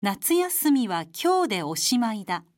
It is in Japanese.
夏休みは今日でおしまいだ。